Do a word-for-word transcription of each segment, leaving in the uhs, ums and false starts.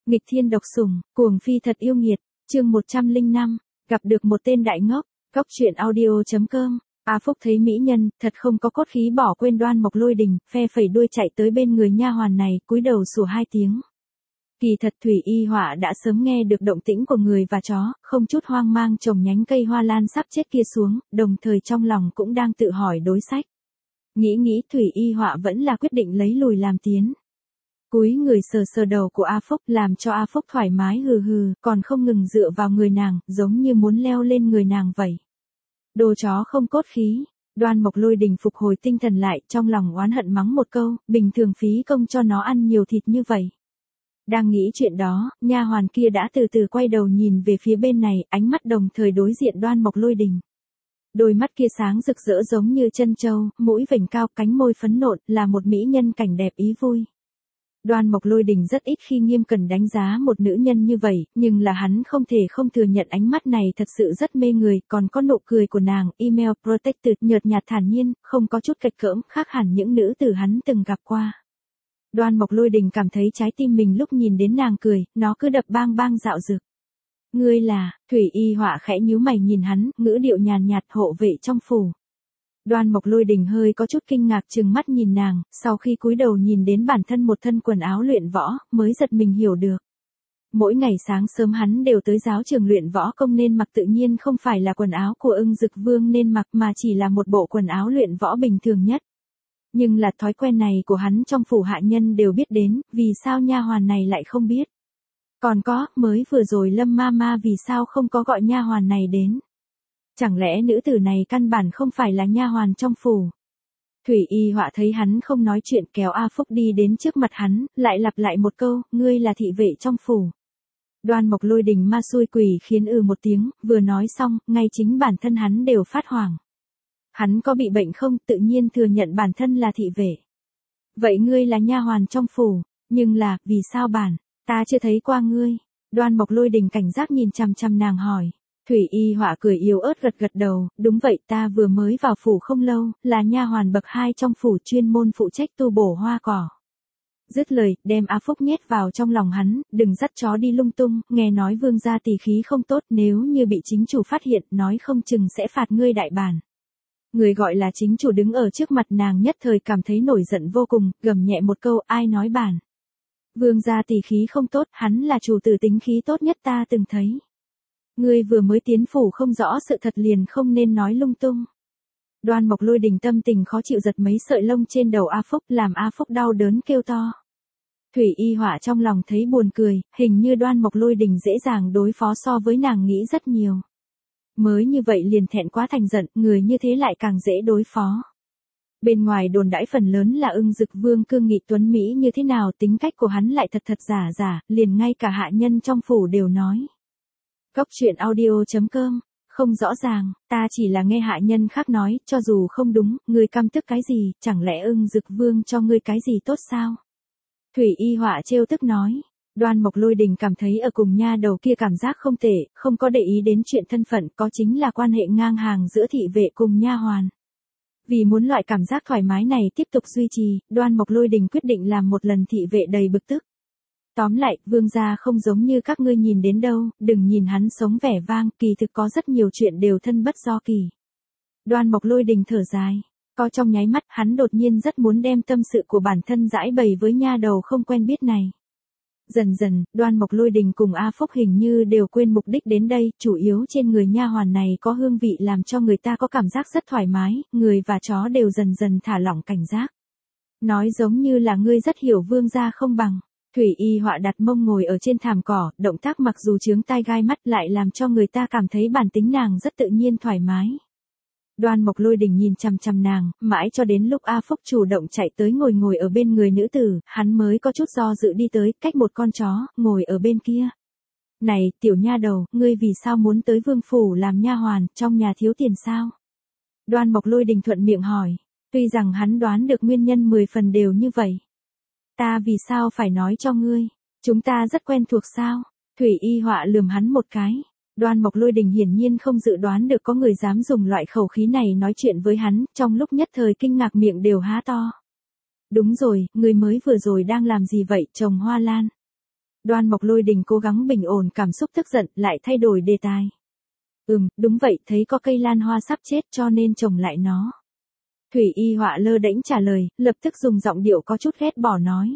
Nghịch thiên độc sủng, cuồng phi thật yêu nghiệt, chương một trăm lẻ năm, gặp được một tên đại ngốc, góc truyện audio chấm com. A Phúc thấy mỹ nhân, thật không có cốt khí bỏ quên Đoan Mộc Lôi Đình, phe phẩy đuôi chạy tới bên người nha hoàn này, cúi đầu sủa hai tiếng. Kỳ thật Thủy Y Họa đã sớm nghe được động tĩnh của người và chó, không chút hoang mang trồng nhánh cây hoa lan sắp chết kia xuống, đồng thời trong lòng cũng đang tự hỏi đối sách. Nghĩ nghĩ Thủy Y Họa vẫn là quyết định lấy lùi làm tiến. Cúi người sờ sờ đầu của A Phúc làm cho A Phúc thoải mái hừ hừ, còn không ngừng dựa vào người nàng, giống như muốn leo lên người nàng vậy. Đồ chó không cốt khí. Đoan Mộc Lôi Đình phục hồi tinh thần lại, trong lòng oán hận mắng một câu, bình thường phí công cho nó ăn nhiều thịt như vậy. Đang nghĩ chuyện đó, nha hoàn kia đã từ từ quay đầu nhìn về phía bên này, ánh mắt đồng thời đối diện Đoan Mộc Lôi Đình. Đôi mắt kia sáng rực rỡ giống như chân châu, mũi vểnh cao, cánh môi phấn nộn, là một mỹ nhân cảnh đẹp ý vui. Đoan Mộc Lôi Đình rất ít khi nghiêm cẩn đánh giá một nữ nhân như vậy, nhưng là hắn không thể không thừa nhận ánh mắt này thật sự rất mê người, còn có nụ cười của nàng, email protected, nhợt nhạt thản nhiên, không có chút kịch cỡm, khác hẳn những nữ tử hắn từng gặp qua. Đoan Mộc Lôi Đình cảm thấy trái tim mình lúc nhìn đến nàng cười, nó cứ đập bang bang dạo dực. Ngươi là, Thủy Y Họa khẽ nhíu mày nhìn hắn, ngữ điệu nhàn nhạt, hộ vệ trong phủ. Đoan Mộc Lôi Đình hơi có chút kinh ngạc trừng mắt nhìn nàng, sau khi cúi đầu nhìn đến bản thân một thân quần áo luyện võ, mới giật mình hiểu được. Mỗi ngày sáng sớm hắn đều tới giáo trường luyện võ công nên mặc tự nhiên không phải là quần áo của Ưng Dực Vương nên mặc mà chỉ là một bộ quần áo luyện võ bình thường nhất. Nhưng là thói quen này của hắn trong phủ hạ nhân đều biết đến, vì sao nha hoàn này lại không biết. Còn có, mới vừa rồi Lâm ma ma vì sao không có gọi nha hoàn này đến. Chẳng lẽ nữ tử này căn bản không phải là nha hoàn trong phủ. Thủy Y Họa thấy hắn không nói chuyện kéo A Phúc đi đến trước mặt hắn, lại lặp lại một câu, ngươi là thị vệ trong phủ. Đoan Mộc Lôi Đình ma xui quỷ khiến ừ một tiếng, vừa nói xong, ngay chính bản thân hắn đều phát hoảng. Hắn có bị bệnh không, tự nhiên thừa nhận bản thân là thị vệ. Vậy ngươi là nha hoàn trong phủ, nhưng là, vì sao bản, ta chưa thấy qua ngươi. Đoan Mộc Lôi Đình cảnh giác nhìn chằm chằm nàng hỏi. Thủy Y Họa cười yếu ớt gật gật đầu, đúng vậy ta vừa mới vào phủ không lâu, là nha hoàn bậc hai trong phủ chuyên môn phụ trách tu bổ hoa cỏ. Dứt lời, đem A Phúc nhét vào trong lòng hắn, đừng dắt chó đi lung tung, nghe nói vương gia tỳ khí không tốt, nếu như bị chính chủ phát hiện, nói không chừng sẽ phạt ngươi đại bản. Người gọi là chính chủ đứng ở trước mặt nàng nhất thời cảm thấy nổi giận vô cùng, gầm nhẹ một câu, ai nói bản. Vương gia tỳ khí không tốt, hắn là chủ tử tính khí tốt nhất ta từng thấy. Ngươi vừa mới tiến phủ không rõ sự thật liền không nên nói lung tung. Đoan Mộc Lôi Đình tâm tình khó chịu giật mấy sợi lông trên đầu A Phúc làm A Phúc đau đớn kêu to. Thủy Y Họa trong lòng thấy buồn cười, hình như Đoan Mộc Lôi Đình dễ dàng đối phó so với nàng nghĩ rất nhiều. Mới như vậy liền thẹn quá thành giận, người như thế lại càng dễ đối phó. Bên ngoài đồn đãi phần lớn là Ưng Dực Vương cương nghị tuấn Mỹ như thế nào, tính cách của hắn lại thật thật giả giả, liền ngay cả hạ nhân trong phủ đều nói. Góc truyện audio chấm com, không rõ ràng, ta chỉ là nghe hạ nhân khác nói, cho dù không đúng, ngươi căm tức cái gì, chẳng lẽ Ưng Dực Vương cho ngươi cái gì tốt sao? Thủy Y Họa trêu tức nói. Đoan Mộc Lôi Đình cảm thấy ở cùng nha đầu kia cảm giác không tệ, không có để ý đến chuyện thân phận, có chính là quan hệ ngang hàng giữa thị vệ cùng nha hoàn. Vì muốn loại cảm giác thoải mái này tiếp tục duy trì, Đoan Mộc Lôi Đình quyết định làm một lần thị vệ đầy bực tức. Tóm lại, vương gia không giống như các ngươi nhìn đến đâu, đừng nhìn hắn sống vẻ vang, kỳ thực có rất nhiều chuyện đều thân bất do kỳ. Đoan Mộc Lôi Đình thở dài. Có trong nháy mắt, hắn đột nhiên rất muốn đem tâm sự của bản thân giải bày với nha đầu không quen biết này. Dần dần, Đoan Mộc Lôi Đình cùng A Phúc hình như đều quên mục đích đến đây, chủ yếu trên người nha hoàn này có hương vị làm cho người ta có cảm giác rất thoải mái, người và chó đều dần dần thả lỏng cảnh giác. Nói giống như là ngươi rất hiểu vương gia không bằng. Thủy Y Họa đặt mông ngồi ở trên thảm cỏ, động tác mặc dù chướng tai gai mắt lại làm cho người ta cảm thấy bản tính nàng rất tự nhiên thoải mái. Đoan Mộc Lôi Đình nhìn chằm chằm nàng, mãi cho đến lúc A Phúc chủ động chạy tới ngồi ngồi ở bên người nữ tử, hắn mới có chút do dự đi tới, cách một con chó, ngồi ở bên kia. Này, tiểu nha đầu, ngươi vì sao muốn tới vương phủ làm nha hoàn, trong nhà thiếu tiền sao? Đoan Mộc Lôi Đình thuận miệng hỏi, tuy rằng hắn đoán được nguyên nhân mười phần đều như vậy. Ta vì sao phải nói cho ngươi, chúng ta rất quen thuộc sao? Thủy Y Họa lườm hắn một cái. Đoan Mộc Lôi Đình hiển nhiên không dự đoán được có người dám dùng loại khẩu khí này nói chuyện với hắn, trong lúc nhất thời kinh ngạc miệng đều há to. Đúng rồi, người mới vừa rồi đang làm gì vậy, trồng hoa lan? Đoan Mộc Lôi Đình cố gắng bình ổn cảm xúc tức giận, lại thay đổi đề tài. Ừm, đúng vậy, thấy có cây lan hoa sắp chết cho nên trồng lại nó. Thủy Y Họa lơ đễnh trả lời, lập tức dùng giọng điệu có chút ghét bỏ nói.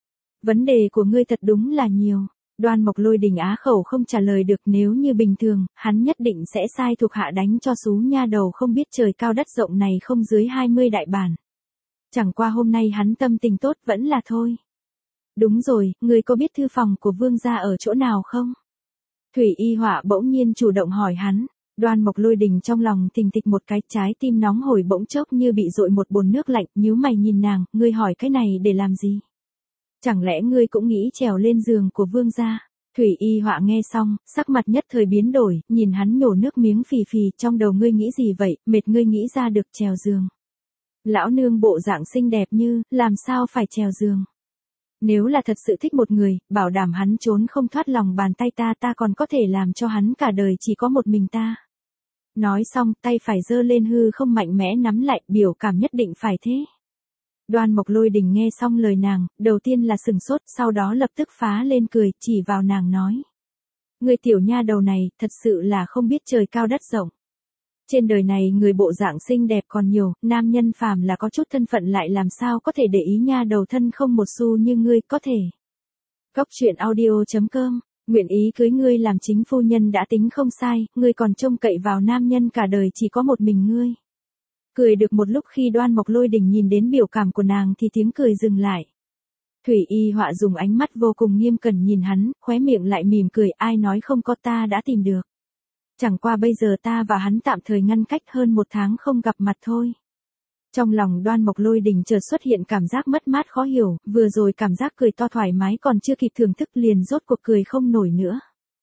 Vấn đề của ngươi thật đúng là nhiều. Đoan Mộc Lôi Đình á khẩu không trả lời được, nếu như bình thường, hắn nhất định sẽ sai thuộc hạ đánh cho xú nha đầu không biết trời cao đất rộng này không dưới hai mươi đại bản. Chẳng qua hôm nay hắn tâm tình tốt vẫn là thôi. Đúng rồi, ngươi có biết thư phòng của vương gia ở chỗ nào không? Thủy Y Họa bỗng nhiên chủ động hỏi hắn. Đoan Mộc Lôi Đình trong lòng thình thịch một cái, trái tim nóng hổi bỗng chốc như bị dội một bồn nước lạnh, nhíu mày nhìn nàng, ngươi hỏi cái này để làm gì? Chẳng lẽ ngươi cũng nghĩ trèo lên giường của vương gia? Thủy Y Họa nghe xong, sắc mặt nhất thời biến đổi, nhìn hắn nhổ nước miếng phì phì, trong đầu ngươi nghĩ gì vậy, mệt ngươi nghĩ ra được trèo giường. Lão nương bộ dạng xinh đẹp như, làm sao phải trèo giường? Nếu là thật sự thích một người, bảo đảm hắn trốn không thoát lòng bàn tay ta, ta còn có thể làm cho hắn cả đời chỉ có một mình ta. Nói xong, tay phải giơ lên hư không mạnh mẽ nắm lại, biểu cảm nhất định phải thế. Đoan Mộc Lôi Đình nghe xong lời nàng, đầu tiên là sừng sốt, sau đó lập tức phá lên cười, chỉ vào nàng nói. Người tiểu nha đầu này, thật sự là không biết trời cao đất rộng. Trên đời này người bộ dạng xinh đẹp còn nhiều, nam nhân phàm là có chút thân phận lại làm sao có thể để ý nha đầu thân không một xu như ngươi có thể. Cóc truyện audio chấm com, nguyện ý cưới ngươi làm chính phu nhân đã tính không sai, ngươi còn trông cậy vào nam nhân cả đời chỉ có một mình ngươi. Cười được một lúc khi Đoan Mộc Lôi Đình nhìn đến biểu cảm của nàng thì tiếng cười dừng lại. Thủy Y Họa dùng ánh mắt vô cùng nghiêm cẩn nhìn hắn, khóe miệng lại mỉm cười, ai nói không có, ta đã tìm được. Chẳng qua bây giờ ta và hắn tạm thời ngăn cách hơn một tháng không gặp mặt thôi. Trong lòng Đoan Mộc Lôi Đình chợt xuất hiện cảm giác mất mát khó hiểu, vừa rồi cảm giác cười to thoải mái còn chưa kịp thưởng thức liền rốt cuộc cười không nổi nữa.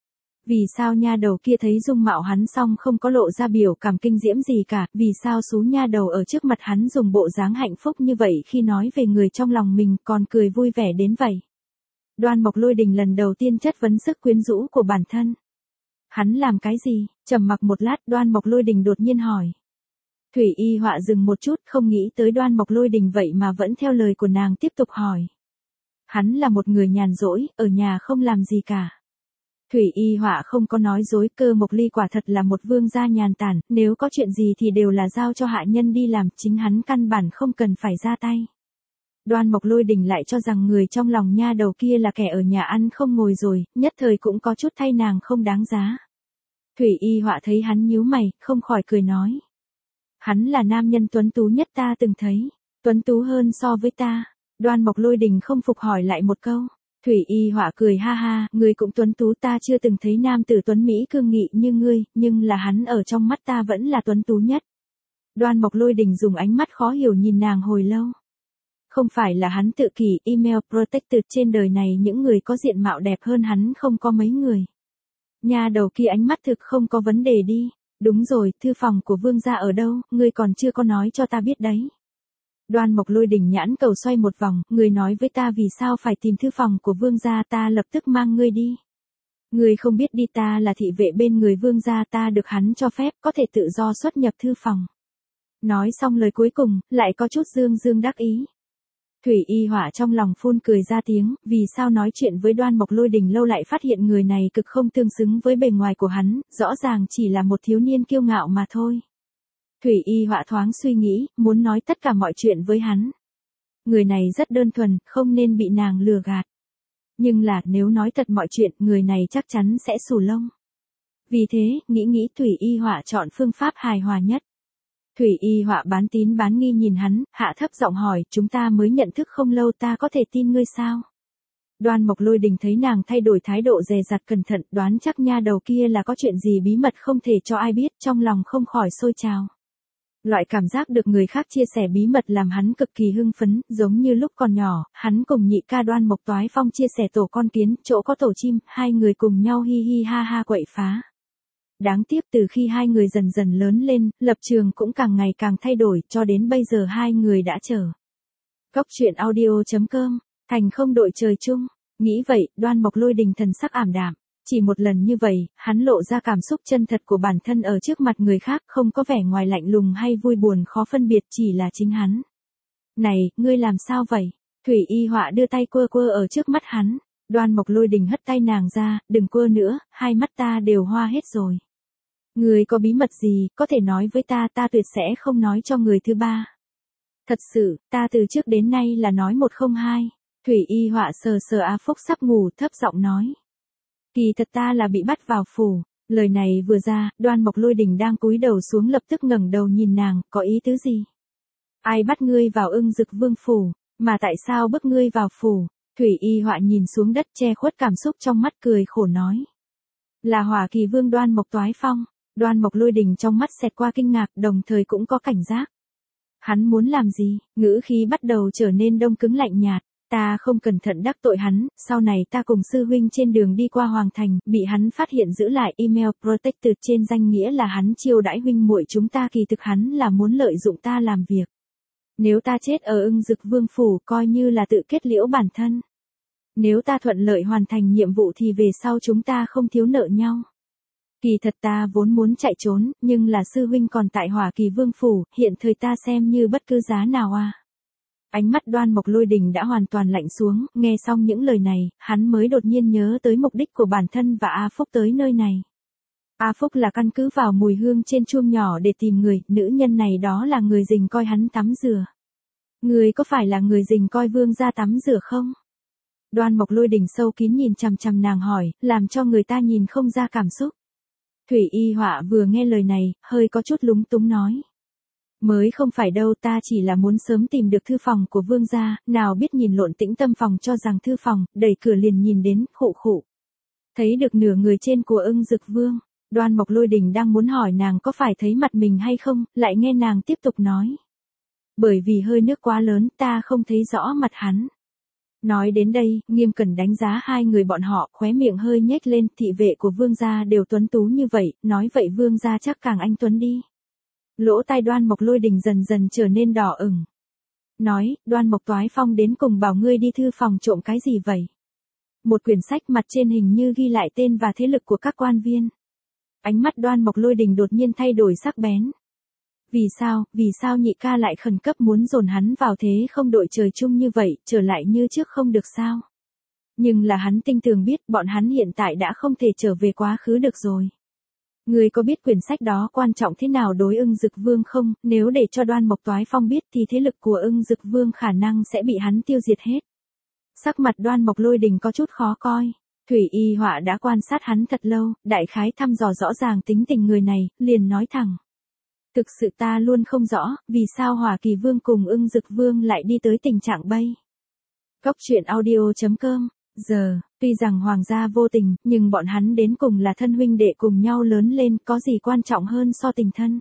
Vì sao nha đầu kia thấy dung mạo hắn xong không có lộ ra biểu cảm kinh diễm gì cả, vì sao xú nha đầu ở trước mặt hắn dùng bộ dáng hạnh phúc như vậy khi nói về người trong lòng mình còn cười vui vẻ đến vậy. Đoan Mộc Lôi Đình lần đầu tiên chất vấn sức quyến rũ của bản thân. Hắn làm cái gì? Trầm mặc một lát, Đoan Mộc Lôi Đình đột nhiên hỏi. Thủy Y Họa dừng một chút, không nghĩ tới Đoan Mộc Lôi Đình vậy mà vẫn theo lời của nàng tiếp tục hỏi. Hắn là một người nhàn rỗi, ở nhà không làm gì cả. Thủy Y Họa không có nói dối, Cơ Mộc Ly quả thật là một vương gia nhàn tản, nếu có chuyện gì thì đều là giao cho hạ nhân đi làm, chính hắn căn bản không cần phải ra tay. Đoan Mộc Lôi Đình lại cho rằng người trong lòng nha đầu kia là kẻ ở nhà ăn không ngồi rồi, nhất thời cũng có chút thay nàng không đáng giá. Thủy Y Họa thấy hắn nhíu mày, không khỏi cười nói. Hắn là nam nhân tuấn tú nhất ta từng thấy, tuấn tú hơn so với ta. Đoan Mộc Lôi Đình không phục hỏi lại một câu. Thủy Y Họa cười ha ha, ngươi cũng tuấn tú, ta chưa từng thấy nam tử tuấn Mỹ cương nghị như ngươi, nhưng là hắn ở trong mắt ta vẫn là tuấn tú nhất. Đoan Mộc Lôi Đình dùng ánh mắt khó hiểu nhìn nàng hồi lâu. Không phải là hắn tự kỷ, email protected, trên đời này những người có diện mạo đẹp hơn hắn không có mấy người. Nhà đầu kia ánh mắt thực không có vấn đề đi. Đúng rồi, thư phòng của vương gia ở đâu, ngươi còn chưa có nói cho ta biết đấy. Đoan Mộc Lôi Đình nhãn cầu xoay một vòng, ngươi nói với ta vì sao phải tìm thư phòng của vương gia, ta lập tức mang ngươi đi. Ngươi không biết đi, ta là thị vệ bên người vương gia, ta được hắn cho phép có thể tự do xuất nhập thư phòng. Nói xong lời cuối cùng, lại có chút dương dương đắc ý. Thủy Y Họa trong lòng phun cười ra tiếng, vì sao nói chuyện với Đoan Mộc Lôi Đình lâu lại phát hiện người này cực không tương xứng với bề ngoài của hắn, rõ ràng chỉ là một thiếu niên kiêu ngạo mà thôi. Thủy Y Họa thoáng suy nghĩ, muốn nói tất cả mọi chuyện với hắn. Người này rất đơn thuần, không nên bị nàng lừa gạt. Nhưng là, nếu nói thật mọi chuyện, người này chắc chắn sẽ xù lông. Vì thế, nghĩ nghĩ Thủy Y Họa chọn phương pháp hài hòa nhất. Thủy Y Họa bán tín bán nghi nhìn hắn, hạ thấp giọng hỏi, chúng ta mới nhận thức không lâu, ta có thể tin ngươi sao? Đoan Mộc Lôi Đình thấy nàng thay đổi thái độ dè dặt cẩn thận, đoán chắc nha đầu kia là có chuyện gì bí mật không thể cho ai biết, trong lòng không khỏi sôi trào. Loại cảm giác được người khác chia sẻ bí mật làm hắn cực kỳ hưng phấn, giống như lúc còn nhỏ, hắn cùng nhị ca Đoan Mộc Toái Phong chia sẻ tổ con kiến, chỗ có tổ chim, hai người cùng nhau hi hi ha ha quậy phá. Đáng tiếc từ khi hai người dần dần lớn lên, lập trường cũng càng ngày càng thay đổi, cho đến bây giờ hai người đã trở. Cóc truyện audio chấm com, thành không đội trời chung. Nghĩ vậy, Đoan Mộc Lôi Đình thần sắc ảm đạm. Chỉ một lần như vậy, hắn lộ ra cảm xúc chân thật của bản thân ở trước mặt người khác, không có vẻ ngoài lạnh lùng hay vui buồn khó phân biệt, chỉ là chính hắn. Này, ngươi làm sao vậy? Thủy Y Họa đưa tay quơ quơ ở trước mắt hắn. Đoan Mộc Lôi Đình hất tay nàng ra, đừng quơ nữa, hai mắt ta đều hoa hết rồi. Người có bí mật gì, có thể nói với ta, ta tuyệt sẽ không nói cho người thứ ba. Thật sự, ta từ trước đến nay là nói một không hai. Thủy Y Họa sờ sờ A Phúc sắp ngủ, thấp giọng nói. Kỳ thật ta là bị bắt vào phủ. Lời này vừa ra, Đoan Mộc Lôi Đình đang cúi đầu xuống lập tức ngẩng đầu nhìn nàng, có ý tứ gì? Ai bắt ngươi vào Ưng Dực Vương phủ, mà tại sao bức ngươi vào phủ? Thủy Y Họa nhìn xuống đất che khuất cảm xúc trong mắt cười khổ nói. Là Hỏa Kỳ Vương Đoan Mộc Toái Phong. Đoan Mộc Lôi Đình trong mắt xẹt qua kinh ngạc, đồng thời cũng có cảnh giác. Hắn muốn làm gì? Ngữ khí bắt đầu trở nên đông cứng lạnh nhạt. Ta không cẩn thận đắc tội hắn, sau này ta cùng sư huynh trên đường đi qua Hoàng Thành, bị hắn phát hiện giữ lại email protected trên danh nghĩa là hắn chiêu đãi huynh muội chúng ta, kỳ thực hắn là muốn lợi dụng ta làm việc. Nếu ta chết ở Ưng Dực Vương phủ, coi như là tự kết liễu bản thân. Nếu ta thuận lợi hoàn thành nhiệm vụ thì về sau chúng ta không thiếu nợ nhau. Kỳ thật ta vốn muốn chạy trốn, nhưng là sư huynh còn tại Hỏa Kỳ Vương phủ, hiện thời ta xem như bất cứ giá nào à. Ánh mắt Đoan Mộc Lôi Đình đã hoàn toàn lạnh xuống, nghe xong những lời này, hắn mới đột nhiên nhớ tới mục đích của bản thân và A Phúc tới nơi này. A Phúc là căn cứ vào mùi hương trên chuông nhỏ để tìm người, nữ nhân này đó là người dình coi hắn tắm rửa. Người có phải là người dình coi vương gia tắm rửa không? Đoan Mộc Lôi Đình sâu kín nhìn chằm chằm nàng hỏi, làm cho người ta nhìn không ra cảm xúc. Thủy Y Họa vừa nghe lời này, hơi có chút lúng túng nói. Mới không phải đâu, ta chỉ là muốn sớm tìm được thư phòng của vương gia, nào biết nhìn lộn Tĩnh Tâm phòng cho rằng thư phòng, đẩy cửa liền nhìn đến, khụ khụ. Thấy được nửa người trên của Ưng Dực Vương, Đoan Mộc Lôi Đình đang muốn hỏi nàng có phải thấy mặt mình hay không, lại nghe nàng tiếp tục nói. Bởi vì hơi nước quá lớn, ta không thấy rõ mặt hắn. Nói đến đây, Nghiêm Cẩn đánh giá hai người bọn họ, khóe miệng hơi nhếch lên, thị vệ của vương gia đều tuấn tú như vậy, nói vậy vương gia chắc càng anh tuấn đi. Lỗ tai Đoan Mộc Lôi Đình dần dần trở nên đỏ ửng. Nói, Đoan Mộc Toái Phong đến cùng bảo ngươi đi thư phòng trộm cái gì vậy? Một quyển sách mặt trên hình như ghi lại tên và thế lực của các quan viên. Ánh mắt Đoan Mộc Lôi Đình đột nhiên thay đổi sắc bén. Vì sao, vì sao nhị ca lại khẩn cấp muốn dồn hắn vào thế không đội trời chung như vậy, trở lại như trước không được sao? Nhưng là hắn tinh tường biết bọn hắn hiện tại đã không thể trở về quá khứ được rồi. Người có biết quyển sách đó quan trọng thế nào đối Ưng Dực Vương không? Nếu để cho Đoan Mộc Toái Phong biết thì thế lực của Ưng Dực Vương khả năng sẽ bị hắn tiêu diệt hết. Sắc mặt Đoan Mộc Lôi Đình có chút khó coi. Thủy Y Họa đã quan sát hắn thật lâu, đại khái thăm dò rõ ràng tính tình người này, liền nói thẳng. Thực sự ta luôn không rõ, vì sao Hỏa Kỳ Vương cùng Ưng Dực Vương lại đi tới tình trạng bây. Góc truyện audio chấm com. Giờ, tuy rằng hoàng gia vô tình, nhưng bọn hắn đến cùng là thân huynh đệ cùng nhau lớn lên, có gì quan trọng hơn so tình thân.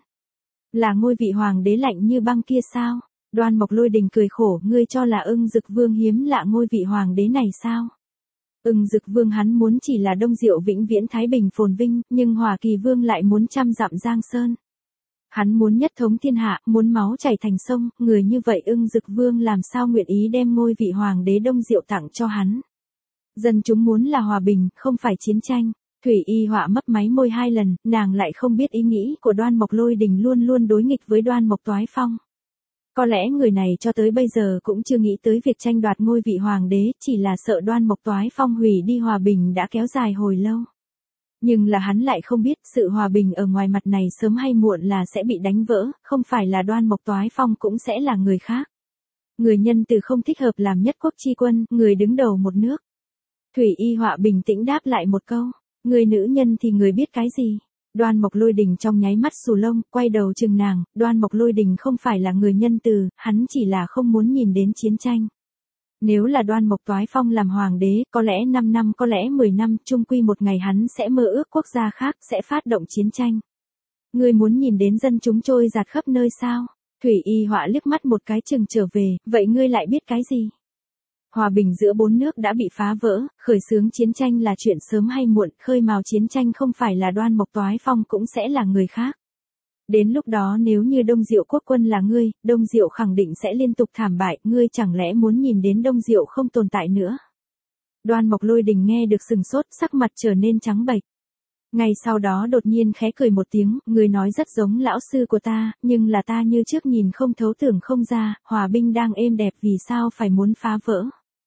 Là ngôi vị hoàng đế lạnh như băng kia sao? Đoan Mộc Lôi Đình cười khổ, ngươi cho là Ưng Dực Vương hiếm lạ ngôi vị hoàng đế này sao? Ưng Dực Vương hắn muốn chỉ là Đông Diệu vĩnh viễn thái bình phồn vinh, nhưng Hỏa Kỳ Vương lại muốn trăm dặm giang sơn. Hắn muốn nhất thống thiên hạ, muốn máu chảy thành sông, người như vậy Ưng Dực Vương làm sao nguyện ý đem ngôi vị hoàng đế Đông Diệu tặng cho hắn. Dân chúng muốn là hòa bình, không phải chiến tranh. Thủy Y Họa mấp máy môi hai lần, nàng lại không biết ý nghĩ của Đoan Mộc Lôi Đình luôn luôn đối nghịch với Đoan Mộc Toái Phong. Có lẽ người này cho tới bây giờ cũng chưa nghĩ tới việc tranh đoạt ngôi vị hoàng đế, chỉ là sợ Đoan Mộc Toái Phong hủy đi hòa bình đã kéo dài hồi lâu. Nhưng là hắn lại không biết, sự hòa bình ở ngoài mặt này sớm hay muộn là sẽ bị đánh vỡ, không phải là Đoan Mộc Toái Phong cũng sẽ là người khác. Người nhân từ không thích hợp làm nhất quốc chi quân, người đứng đầu một nước. Thủy Y Họa bình tĩnh đáp lại một câu, người nữ nhân thì người biết cái gì. Đoan Mộc Lôi Đình trong nháy mắt xù lông, quay đầu chừng nàng, Đoan Mộc Lôi Đình không phải là người nhân từ, hắn chỉ là không muốn nhìn đến chiến tranh. Nếu là Đoan Mộc Toái Phong làm hoàng đế, có lẽ năm năm, có lẽ mười năm, chung quy một ngày hắn sẽ mơ ước quốc gia khác, sẽ phát động chiến tranh. Ngươi muốn nhìn đến dân chúng trôi giạt khắp nơi sao? Thủy Y Họa liếc mắt một cái chừng trở về, vậy ngươi lại biết cái gì? Hòa bình giữa bốn nước đã bị phá vỡ, khởi xướng chiến tranh là chuyện sớm hay muộn, khơi mào chiến tranh không phải là Đoan Mộc Toái Phong cũng sẽ là người khác. Đến lúc đó nếu như Đông Diệu quốc quân là ngươi, Đông Diệu khẳng định sẽ liên tục thảm bại, ngươi chẳng lẽ muốn nhìn đến Đông Diệu không tồn tại nữa. Đoan Mộc Lôi Đình nghe được sừng sốt, sắc mặt trở nên trắng bệch. Ngay sau đó đột nhiên khẽ cười một tiếng, người nói rất giống lão sư của ta, nhưng là ta như trước nhìn không thấu tưởng không ra, hòa binh đang êm đẹp vì sao phải muốn phá vỡ.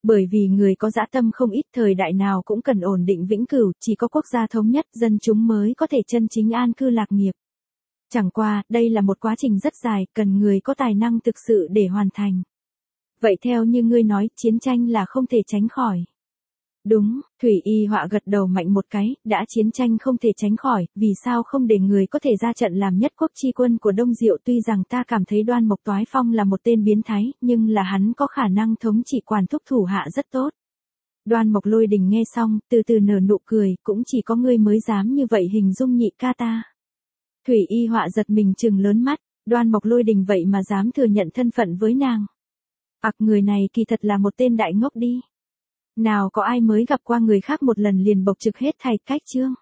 Bởi vì người có dã tâm không ít, thời đại nào cũng cần ổn định vĩnh cửu, chỉ có quốc gia thống nhất, dân chúng mới có thể chân chính an cư lạc nghiệp. Chẳng qua, đây là một quá trình rất dài, cần người có tài năng thực sự để hoàn thành. Vậy theo như ngươi nói, chiến tranh là không thể tránh khỏi. Đúng, Thủy Y Họa gật đầu mạnh một cái, đã chiến tranh không thể tránh khỏi, vì sao không để người có thể ra trận làm nhất quốc chi quân của Đông Diệu. Tuy rằng ta cảm thấy Đoan Mộc Toái Phong là một tên biến thái, nhưng là hắn có khả năng thống trị quản thúc thủ hạ rất tốt. Đoan Mộc Lôi Đình nghe xong, từ từ nở nụ cười, cũng chỉ có ngươi mới dám như vậy hình dung nhị ca ta. Thủy Y Họa giật mình trừng lớn mắt, Đoan Mộc Lôi Đình vậy mà dám thừa nhận thân phận với nàng. Ặc, người này kỳ thật là một tên đại ngốc đi. Nào có ai mới gặp qua người khác một lần liền bộc trực hết thảy cách chương.